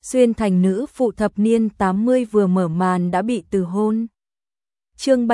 Xuyên thành nữ phụ thập niên 80 vừa mở màn đã bị từ hôn. Chương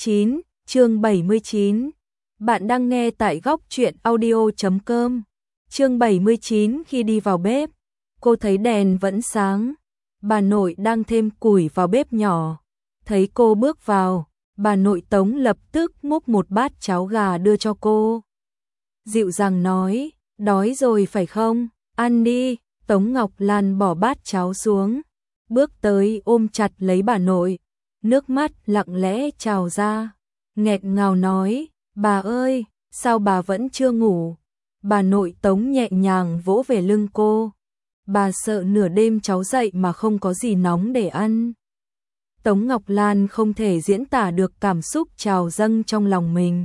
79. Bạn đang nghe tại góc truyện audio.com. Chương 79. Khi đi vào bếp, cô thấy đèn vẫn sáng. Bà nội đang thêm củi vào bếp nhỏ. Thấy cô bước vào, bà nội Tống lập tức múc một bát cháo gà đưa cho cô. Dịu dàng nói, đói rồi phải không? Ăn đi. Tống Ngọc Lan bỏ bát cháo xuống, bước tới ôm chặt lấy bà nội, nước mắt lặng lẽ trào ra, nghẹn ngào nói, bà ơi, sao bà vẫn chưa ngủ? Bà nội Tống nhẹ nhàng vỗ về lưng cô, bà sợ nửa đêm cháu dậy mà không có gì nóng để ăn. Tống Ngọc Lan không thể diễn tả được cảm xúc trào dâng trong lòng mình.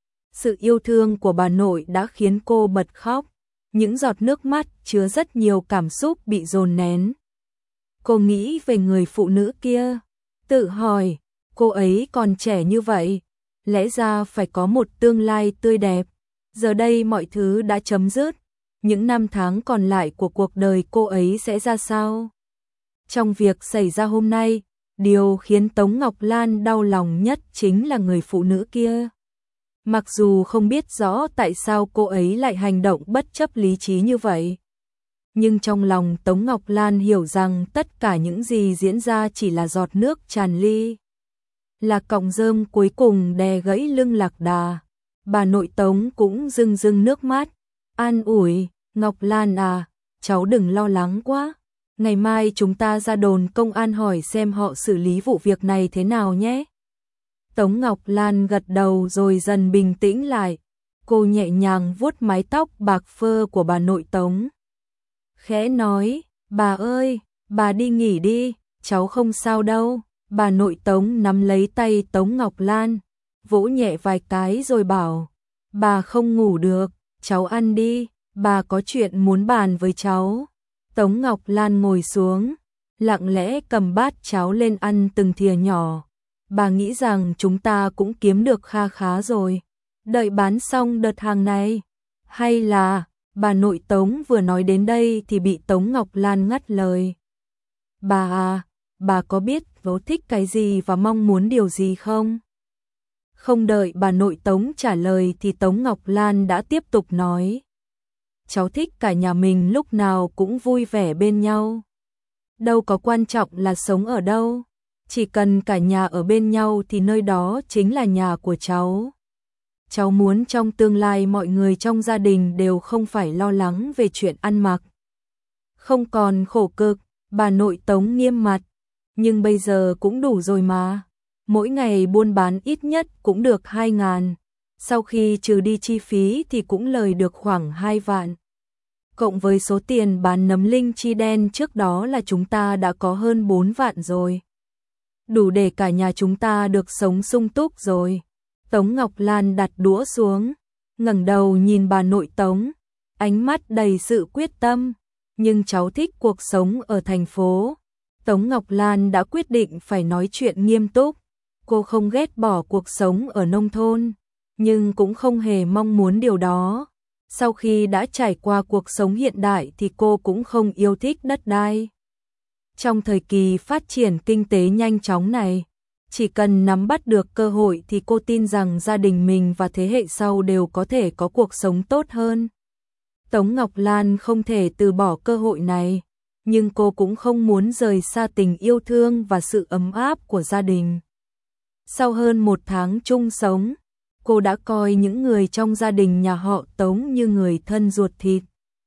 Sự yêu thương của bà nội đã khiến cô bật khóc. Những giọt nước mắt chứa rất nhiều cảm xúc bị dồn nén. Cô nghĩ về người phụ nữ kia, tự hỏi, cô ấy còn trẻ như vậy, lẽ ra phải có một tương lai tươi đẹp. Giờ đây mọi thứ đã chấm dứt, những năm tháng còn lại của cuộc đời cô ấy sẽ ra sao? Trong việc xảy ra hôm nay, điều khiến Tống Ngọc Lan đau lòng nhất chính là người phụ nữ kia. Mặc dù không biết rõ tại sao cô ấy lại hành động bất chấp lý trí như vậy, nhưng trong lòng Tống Ngọc Lan hiểu rằng tất cả những gì diễn ra chỉ là giọt nước tràn ly. Là cọng rơm cuối cùng đè gãy lưng lạc đà. Bà nội Tống cũng rưng rưng nước mắt, an ủi, Ngọc Lan à, cháu đừng lo lắng quá. Ngày mai chúng ta ra đồn công an hỏi xem họ xử lý vụ việc này thế nào nhé. Tống Ngọc Lan gật đầu rồi dần bình tĩnh lại. Cô nhẹ nhàng vuốt mái tóc bạc phơ của bà nội Tống. Khẽ nói, bà ơi, bà đi nghỉ đi, cháu không sao đâu. Bà nội Tống nắm lấy tay Tống Ngọc Lan, vỗ nhẹ vài cái rồi bảo, bà không ngủ được, cháu ăn đi, bà có chuyện muốn bàn với cháu. Tống Ngọc Lan ngồi xuống, lặng lẽ cầm bát cháo lên ăn từng thìa nhỏ. Bà nghĩ rằng chúng ta cũng kiếm được kha khá rồi. Đợi bán xong đợt hàng này. Hay là, bà nội Tống vừa nói đến đây thì bị Tống Ngọc Lan ngắt lời. Bà à, bà có biết bố thích cái gì và mong muốn điều gì không? Không đợi bà nội Tống trả lời thì Tống Ngọc Lan đã tiếp tục nói. Cháu thích cả nhà mình lúc nào cũng vui vẻ bên nhau. Đâu có quan trọng là sống ở đâu. Chỉ cần cả nhà ở bên nhau thì nơi đó chính là nhà của cháu. Cháu muốn trong tương lai mọi người trong gia đình đều không phải lo lắng về chuyện ăn mặc. Không còn khổ cực, bà nội Tống nghiêm mặt. Nhưng bây giờ cũng đủ rồi mà. Mỗi ngày buôn bán ít nhất cũng được 2.000. Sau khi trừ đi chi phí thì cũng lời được khoảng 2 vạn. Cộng với số tiền bán nấm linh chi đen trước đó là chúng ta đã có hơn 4 vạn rồi. Đủ để cả nhà chúng ta được sống sung túc rồi. Tống Ngọc Lan đặt đũa xuống, ngẩng đầu nhìn bà nội Tống, ánh mắt đầy sự quyết tâm. Nhưng cháu thích cuộc sống ở thành phố. Tống Ngọc Lan đã quyết định phải nói chuyện nghiêm túc. Cô không ghét bỏ cuộc sống ở nông thôn, nhưng cũng không hề mong muốn điều đó. Sau khi đã trải qua cuộc sống hiện đại thì cô cũng không yêu thích đất đai. Trong thời kỳ phát triển kinh tế nhanh chóng này, chỉ cần nắm bắt được cơ hội thì cô tin rằng gia đình mình và thế hệ sau đều có thể có cuộc sống tốt hơn. Tống Ngọc Lan không thể từ bỏ cơ hội này, nhưng cô cũng không muốn rời xa tình yêu thương và sự ấm áp của gia đình. Sau hơn 1 tháng chung sống, cô đã coi những người trong gia đình nhà họ Tống như người thân ruột thịt.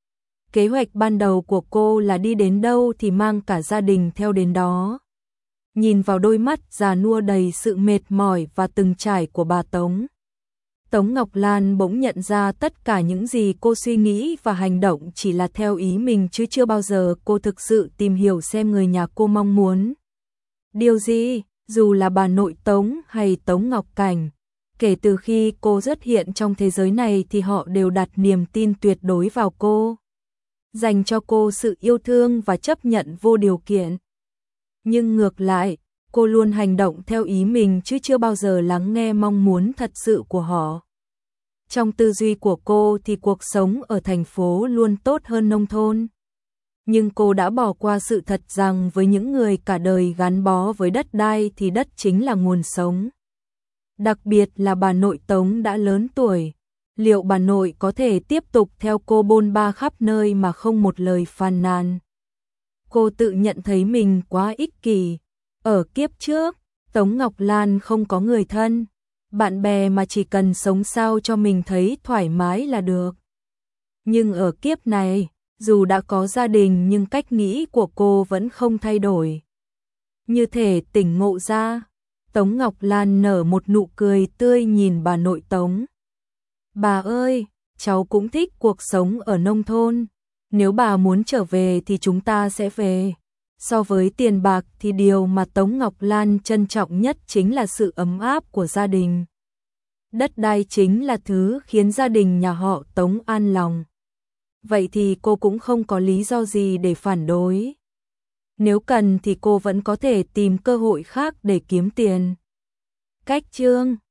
Kế hoạch ban đầu của cô là đi đến đâu thì mang cả gia đình theo đến đó. Nhìn vào đôi mắt già nua đầy sự mệt mỏi và từng trải của bà Tống, Tống Ngọc Lan bỗng nhận ra tất cả những gì cô suy nghĩ và hành động chỉ là theo ý mình chứ chưa bao giờ cô thực sự tìm hiểu xem người nhà cô mong muốn điều gì, dù là bà nội Tống hay Tống Ngọc Cảnh. Kể từ khi cô xuất hiện trong thế giới này thì họ đều đặt niềm tin tuyệt đối vào cô, dành cho cô sự yêu thương và chấp nhận vô điều kiện. Nhưng ngược lại, cô luôn hành động theo ý mình chứ chưa bao giờ lắng nghe mong muốn thật sự của họ. Trong tư duy của cô thì cuộc sống ở thành phố luôn tốt hơn nông thôn. Nhưng cô đã bỏ qua sự thật rằng với những người cả đời gắn bó với đất đai thì đất chính là nguồn sống. Đặc biệt là bà nội Tống đã lớn tuổi. Liệu bà nội có thể tiếp tục theo cô bôn ba khắp nơi mà không một lời phàn nàn? Cô tự nhận thấy mình quá ích kỷ. Ở kiếp trước, Tống Ngọc Lan không có người thân, bạn bè mà chỉ cần sống sao cho mình thấy thoải mái là được. Nhưng ở kiếp này, dù đã có gia đình nhưng cách nghĩ của cô vẫn không thay đổi. Như thể tỉnh ngộ ra, Tống Ngọc Lan nở một nụ cười tươi nhìn bà nội Tống. Bà ơi, cháu cũng thích cuộc sống ở nông thôn. Nếu bà muốn trở về thì chúng ta sẽ về. So với tiền bạc thì điều mà Tống Ngọc Lan trân trọng nhất chính là sự ấm áp của gia đình. Đất đai chính là thứ khiến gia đình nhà họ Tống an lòng. Vậy thì cô cũng không có lý do gì để phản đối. Nếu cần thì cô vẫn có thể tìm cơ hội khác để kiếm tiền. Cách chương